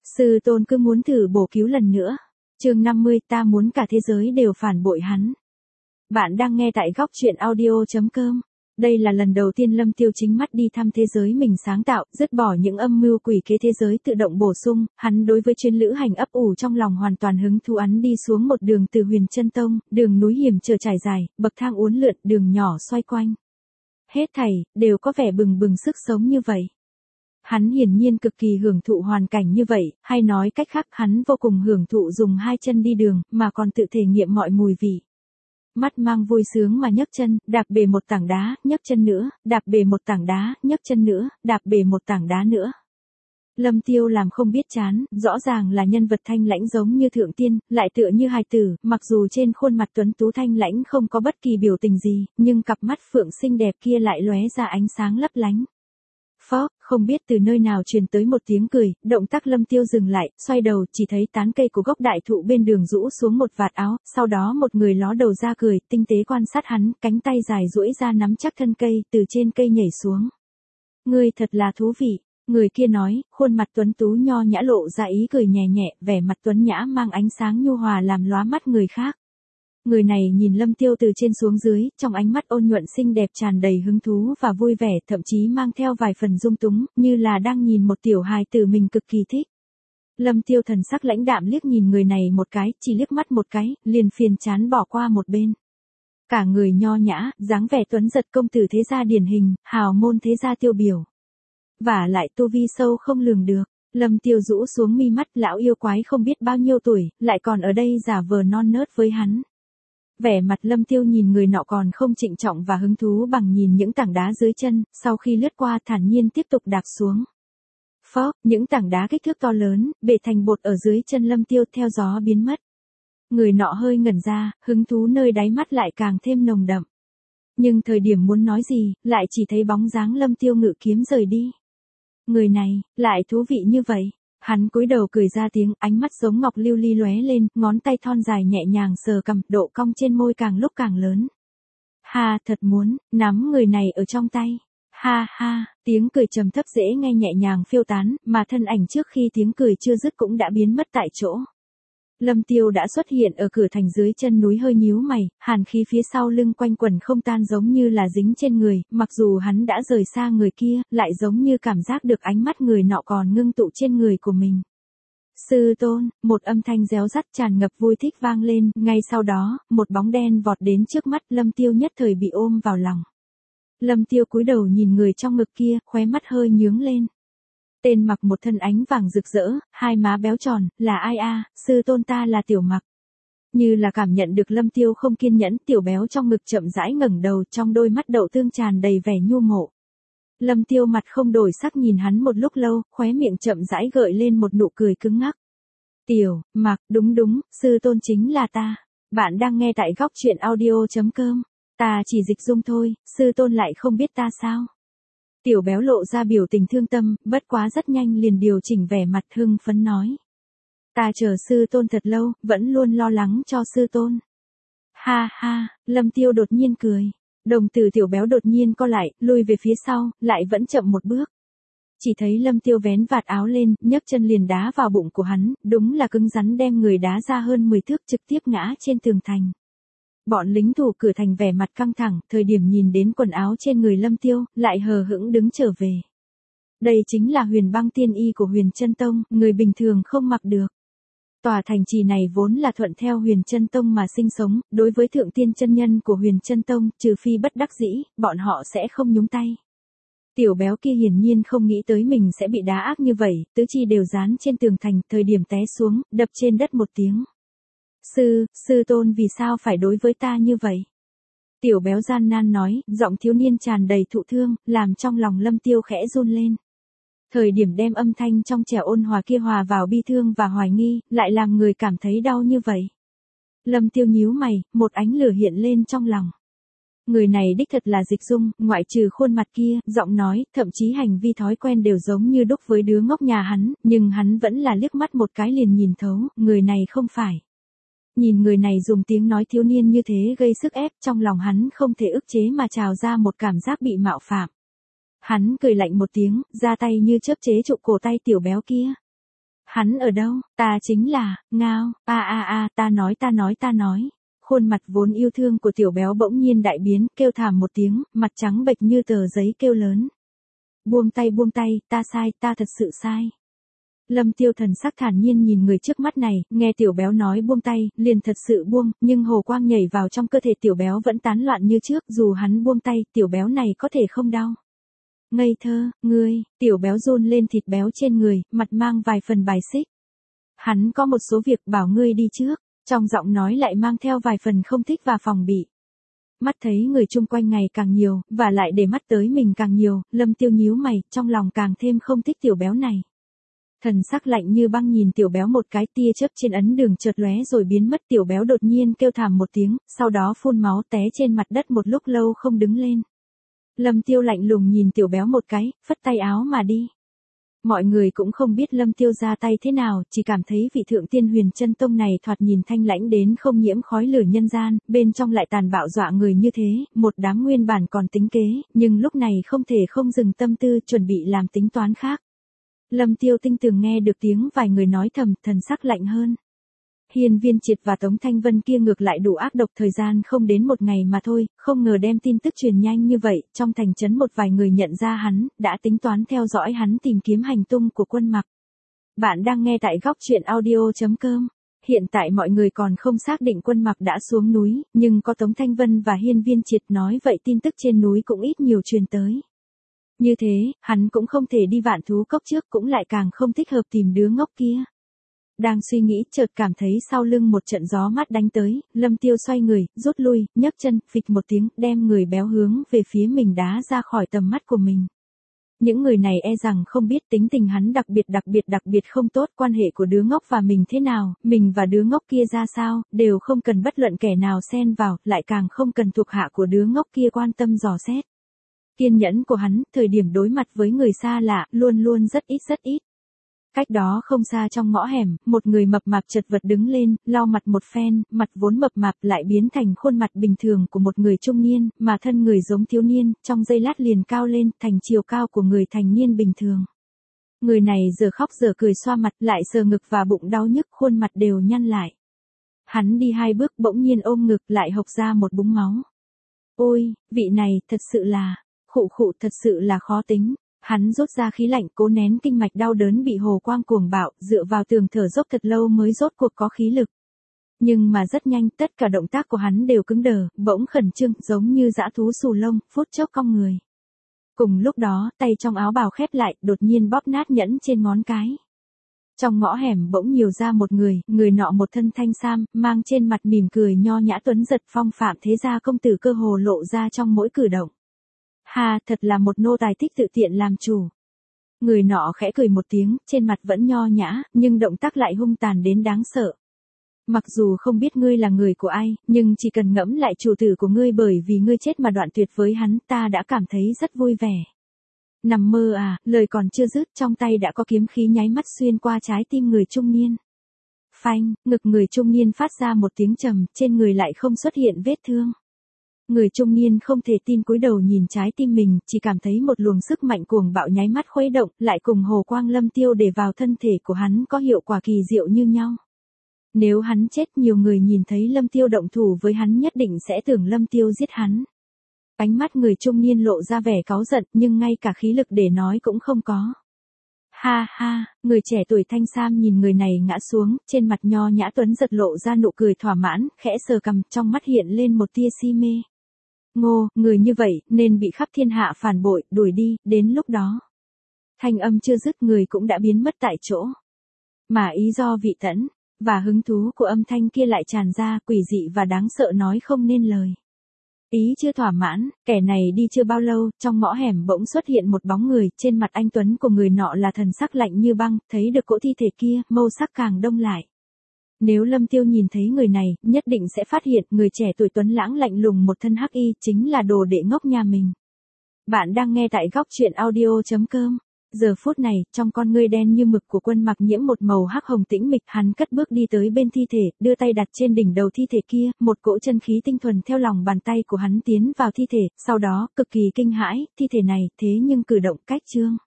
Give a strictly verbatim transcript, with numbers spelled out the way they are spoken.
Sư tôn cứ muốn thử bổ cứu lần nữa. Chương năm mươi, ta muốn cả thế giới đều phản bội hắn. Bạn đang nghe tại góc truyện audio chấm com. Đây là lần đầu tiên Lâm Tiêu chính mắt đi thăm thế giới mình sáng tạo, dứt bỏ những âm mưu quỷ kế thế giới tự động bổ sung, hắn đối với chuyến lữ hành ấp ủ trong lòng hoàn toàn hứng thú. Hắn đi xuống một đường từ Huyền Chân Tông, đường núi hiểm trở trải dài, bậc thang uốn lượn, đường nhỏ xoay quanh. Hết thảy đều có vẻ bừng bừng sức sống như vậy. Hắn hiển nhiên cực kỳ hưởng thụ hoàn cảnh như vậy, hay nói cách khác hắn vô cùng hưởng thụ dùng hai chân đi đường, mà còn tự thể nghiệm mọi mùi vị. Mắt mang vui sướng mà nhấc chân, đạp bể một tảng đá, nhấc chân nữa, đạp bể một tảng đá, nhấc chân nữa, đạp bể một tảng đá nữa. Lâm Tiêu làm không biết chán, rõ ràng là nhân vật thanh lãnh giống như thượng tiên, lại tựa như hài tử, mặc dù trên khuôn mặt tuấn tú thanh lãnh không có bất kỳ biểu tình gì, nhưng cặp mắt phượng xinh đẹp kia lại lóe ra ánh sáng lấp lánh. Phó, không biết từ nơi nào truyền tới một tiếng cười, động tác Lâm Tiêu dừng lại, xoay đầu, chỉ thấy tán cây của gốc đại thụ bên đường rũ xuống một vạt áo, sau đó một người ló đầu ra cười, tinh tế quan sát hắn, cánh tay dài duỗi ra nắm chắc thân cây, từ trên cây nhảy xuống. Ngươi thật là thú vị, người kia nói, khuôn mặt tuấn tú nho nhã lộ ra ý cười nhẹ nhẹ, vẻ mặt tuấn nhã mang ánh sáng nhu hòa làm lóa mắt người khác. Người này nhìn Lâm Tiêu từ trên xuống dưới, trong ánh mắt ôn nhuận xinh đẹp tràn đầy hứng thú và vui vẻ, thậm chí mang theo vài phần dung túng, như là đang nhìn một tiểu hài tử mình cực kỳ thích. Lâm Tiêu thần sắc lãnh đạm liếc nhìn người này một cái, chỉ liếc mắt một cái, liền phiền chán bỏ qua một bên. Cả người nho nhã, dáng vẻ tuấn giật công tử thế gia điển hình, hào môn thế gia tiêu biểu. Và lại tu vi sâu không lường được. Lâm Tiêu rũ xuống mi mắt, lão yêu quái không biết bao nhiêu tuổi, lại còn ở đây giả vờ non nớt với hắn. Vẻ mặt Lâm Tiêu nhìn người nọ còn không trịnh trọng và hứng thú bằng nhìn những tảng đá dưới chân, sau khi lướt qua thản nhiên tiếp tục đạp xuống. Phó, những tảng đá kích thước to lớn, bể thành bột ở dưới chân Lâm Tiêu theo gió biến mất. Người nọ hơi ngẩn ra, hứng thú nơi đáy mắt lại càng thêm nồng đậm. Nhưng thời điểm muốn nói gì, lại chỉ thấy bóng dáng Lâm Tiêu ngự kiếm rời đi. Người này, lại thú vị như vậy. Hắn cúi đầu cười ra tiếng, ánh mắt giống ngọc lưu ly lóe lên, ngón tay thon dài nhẹ nhàng sờ cằm, độ cong trên môi càng lúc càng lớn. Ha, thật muốn, nắm người này ở trong tay. Ha ha, tiếng cười trầm thấp dễ nghe nhẹ nhàng phiêu tán, mà thân ảnh trước khi tiếng cười chưa dứt cũng đã biến mất tại chỗ. Lâm Tiêu đã xuất hiện ở cửa thành dưới chân núi hơi nhíu mày, hàn khí phía sau lưng quanh quẩn không tan giống như là dính trên người, mặc dù hắn đã rời xa người kia, lại giống như cảm giác được ánh mắt người nọ còn ngưng tụ trên người của mình. Sư tôn, một âm thanh réo rắt tràn ngập vui thích vang lên, ngay sau đó, một bóng đen vọt đến trước mắt Lâm Tiêu nhất thời bị ôm vào lòng. Lâm Tiêu cúi đầu nhìn người trong ngực kia, khóe mắt hơi nhướng lên. Tên mặc một thân ánh vàng rực rỡ, hai má béo tròn, là ai a? À, sư tôn ta là Tiểu Mặc. Như là cảm nhận được Lâm Tiêu không kiên nhẫn, tiểu béo trong ngực chậm rãi ngẩng đầu, trong đôi mắt đậu tương tràn đầy vẻ nhu mộ. Lâm Tiêu mặt không đổi sắc nhìn hắn một lúc lâu, khóe miệng chậm rãi gợi lên một nụ cười cứng ngắc. Tiểu Mặc, đúng đúng, sư tôn chính là ta. Bạn đang nghe tại góc truyện audio chấm com. Ta chỉ dịch dung thôi, sư tôn lại không biết ta sao? Tiểu béo lộ ra biểu tình thương tâm, bất quá rất nhanh liền điều chỉnh vẻ mặt hưng phấn nói. Ta chờ sư tôn thật lâu, vẫn luôn lo lắng cho sư tôn. Ha ha, Lâm Tiêu đột nhiên cười. Đồng tử tiểu béo đột nhiên co lại, lùi về phía sau, lại vẫn chậm một bước. Chỉ thấy Lâm Tiêu vén vạt áo lên, nhấc chân liền đá vào bụng của hắn, đúng là cứng rắn đem người đá ra hơn mười thước trực tiếp ngã trên tường thành. Bọn lính thủ cửa thành vẻ mặt căng thẳng, thời điểm nhìn đến quần áo trên người Lâm Tiêu, lại hờ hững đứng trở về. Đây chính là huyền băng tiên y của Huyền Chân Tông, người bình thường không mặc được. Tòa thành trì này vốn là thuận theo Huyền Chân Tông mà sinh sống, đối với thượng tiên chân nhân của Huyền Chân Tông, trừ phi bất đắc dĩ, bọn họ sẽ không nhúng tay. Tiểu béo kia hiển nhiên không nghĩ tới mình sẽ bị đá ác như vậy, tứ chi đều dán trên tường thành, thời điểm té xuống, đập trên đất một tiếng. Sư, sư tôn vì sao phải đối với ta như vậy? Tiểu béo gian nan nói, giọng thiếu niên tràn đầy thụ thương, làm trong lòng Lâm Tiêu khẽ run lên. Thời điểm đem âm thanh trong trẻo ôn hòa kia hòa vào bi thương và hoài nghi, lại làm người cảm thấy đau như vậy. Lâm Tiêu nhíu mày, một ánh lửa hiện lên trong lòng. Người này đích thật là dịch dung, ngoại trừ khuôn mặt kia, giọng nói, thậm chí hành vi thói quen đều giống như đúc với đứa ngốc nhà hắn, nhưng hắn vẫn là liếc mắt một cái liền nhìn thấu, người này không phải. Nhìn người này dùng tiếng nói thiếu niên như thế gây sức ép, trong lòng hắn không thể ức chế mà trào ra một cảm giác bị mạo phạm. Hắn cười lạnh một tiếng, ra tay như chớp chế trụ cổ tay tiểu béo kia. Hắn ở đâu? Ta chính là, ngao, a a a, ta nói ta nói ta nói. Khuôn mặt vốn yêu thương của tiểu béo bỗng nhiên đại biến, kêu thảm một tiếng, mặt trắng bệch như tờ giấy kêu lớn. Buông tay buông tay, ta sai, ta thật sự sai. Lâm Tiêu thần sắc thản nhiên nhìn người trước mắt này, nghe tiểu béo nói buông tay, liền thật sự buông, nhưng hồ quang nhảy vào trong cơ thể tiểu béo vẫn tán loạn như trước, dù hắn buông tay, tiểu béo này có thể không đau. Ngây thơ, ngươi, tiểu béo run lên thịt béo trên người, mặt mang vài phần bài xích. Hắn có một số việc bảo ngươi đi trước, trong giọng nói lại mang theo vài phần không thích và phòng bị. Mắt thấy người chung quanh ngày càng nhiều, và lại để mắt tới mình càng nhiều, Lâm Tiêu nhíu mày, trong lòng càng thêm không thích tiểu béo này. Thần sắc lạnh như băng nhìn tiểu béo một cái, tia chớp trên ấn đường chợt lóe rồi biến mất, tiểu béo đột nhiên kêu thảm một tiếng, sau đó phun máu té trên mặt đất một lúc lâu không đứng lên. Lâm Tiêu lạnh lùng nhìn tiểu béo một cái, phất tay áo mà đi. Mọi người cũng không biết Lâm Tiêu ra tay thế nào, chỉ cảm thấy vị thượng tiên huyền chân tông này thoạt nhìn thanh lãnh đến không nhiễm khói lửa nhân gian, bên trong lại tàn bạo dọa người như thế, một đám nguyên bản còn tính kế, nhưng lúc này không thể không dừng tâm tư chuẩn bị làm tính toán khác. Lâm Tiêu tinh tường nghe được tiếng vài người nói thầm, thần sắc lạnh hơn. Hiên Viên Triệt và Tống Thanh Vân kia ngược lại đủ ác độc, thời gian không đến một ngày mà thôi, không ngờ đem tin tức truyền nhanh như vậy, trong thành trấn một vài người nhận ra hắn, đã tính toán theo dõi hắn tìm kiếm hành tung của Quân Mặc. Bạn đang nghe tại góc truyện audio chấm com. Hiện tại mọi người còn không xác định Quân Mặc đã xuống núi, nhưng có Tống Thanh Vân và Hiên Viên Triệt nói vậy tin tức trên núi cũng ít nhiều truyền tới. Như thế, hắn cũng không thể đi Vạn Thú Cốc trước, cũng lại càng không thích hợp tìm đứa ngốc kia. Đang suy nghĩ, chợt cảm thấy sau lưng một trận gió mát đánh tới, Lâm Tiêu xoay người, rút lui, nhấc chân, phịch một tiếng, đem người béo hướng về phía mình đá ra khỏi tầm mắt của mình. Những người này e rằng không biết tính tình hắn đặc biệt đặc biệt đặc biệt không tốt, quan hệ của đứa ngốc và mình thế nào, mình và đứa ngốc kia ra sao, đều không cần bất luận kẻ nào xen vào, lại càng không cần thuộc hạ của đứa ngốc kia quan tâm dò xét. Kiên nhẫn của hắn, thời điểm đối mặt với người xa lạ, luôn luôn rất ít rất ít. Cách đó không xa trong ngõ hẻm, một người mập mạp chật vật đứng lên, lau mặt một phen, mặt vốn mập mạp lại biến thành khuôn mặt bình thường của một người trung niên, mà thân người giống thiếu niên, trong giây lát liền cao lên, thành chiều cao của người thành niên bình thường. Người này giờ khóc giờ cười xoa mặt, lại sờ ngực và bụng đau nhức, khuôn mặt đều nhăn lại. Hắn đi hai bước bỗng nhiên ôm ngực lại hộc ra một búng máu. Ôi, vị này, thật sự là, khụ khụ thật sự là khó tính. Hắn rút ra khí lạnh, cố nén kinh mạch đau đớn bị hồ quang cuồng bạo, dựa vào tường thở dốc thật lâu mới rốt cuộc có khí lực. Nhưng mà rất nhanh, tất cả động tác của hắn đều cứng đờ, bỗng khẩn trương, giống như dã thú xù lông, phút chốc cong người. Cùng lúc đó, tay trong áo bào khép lại, đột nhiên bóp nát nhẫn trên ngón cái. Trong ngõ hẻm bỗng nhiều ra một người, người nọ một thân thanh sam, mang trên mặt mỉm cười nho nhã tuấn giật, phong phạm thế gia công tử cơ hồ lộ ra trong mỗi cử động. Ha, thật là một nô tài thích tự tiện làm chủ. Người nọ khẽ cười một tiếng, trên mặt vẫn nho nhã, nhưng động tác lại hung tàn đến đáng sợ. Mặc dù không biết ngươi là người của ai, nhưng chỉ cần ngẫm lại chủ tử của ngươi bởi vì ngươi chết mà đoạn tuyệt với hắn, ta đã cảm thấy rất vui vẻ. Nằm mơ à, lời còn chưa dứt, trong tay đã có kiếm khí nháy mắt xuyên qua trái tim người trung niên. Phanh, ngực người trung niên phát ra một tiếng trầm, trên người lại không xuất hiện vết thương. Người trung niên không thể tin cúi đầu nhìn trái tim mình, chỉ cảm thấy một luồng sức mạnh cuồng bạo nháy mắt khuấy động, lại cùng hồ quang Lâm Tiêu để vào thân thể của hắn có hiệu quả kỳ diệu như nhau. Nếu hắn chết, nhiều người nhìn thấy Lâm Tiêu động thủ với hắn nhất định sẽ tưởng Lâm Tiêu giết hắn. Ánh mắt người trung niên lộ ra vẻ cáu giận, nhưng ngay cả khí lực để nói cũng không có. Ha ha, người trẻ tuổi thanh sam nhìn người này ngã xuống, trên mặt nho nhã tuấn giật lộ ra nụ cười thỏa mãn, khẽ sờ cằm, trong mắt hiện lên một tia si mê. Ngô, người như vậy, nên bị khắp thiên hạ phản bội, đuổi đi, đến lúc đó. Thanh âm chưa dứt, người cũng đã biến mất tại chỗ. Mà ý do vị tẫn, và hứng thú của âm thanh kia lại tràn ra, quỷ dị và đáng sợ nói không nên lời. Ý chưa thỏa mãn, kẻ này đi chưa bao lâu, trong ngõ hẻm bỗng xuất hiện một bóng người, trên mặt anh tuấn của người nọ là thần sắc lạnh như băng, thấy được cỗ thi thể kia, màu sắc càng đông lại. Nếu Lâm Tiêu nhìn thấy người này, nhất định sẽ phát hiện người trẻ tuổi tuấn lãng lạnh lùng một thân hắc y chính là đồ đệ ngốc nhà mình. Bạn đang nghe tại góc truyện audio chấm com. Giờ phút này, trong con ngươi đen như mực của Quân Mặc nhiễm một màu hắc hồng tĩnh mịch, hắn cất bước đi tới bên thi thể, đưa tay đặt trên đỉnh đầu thi thể kia, một cỗ chân khí tinh thuần theo lòng bàn tay của hắn tiến vào thi thể, sau đó, cực kỳ kinh hãi, thi thể này, thế nhưng cử động cách trương.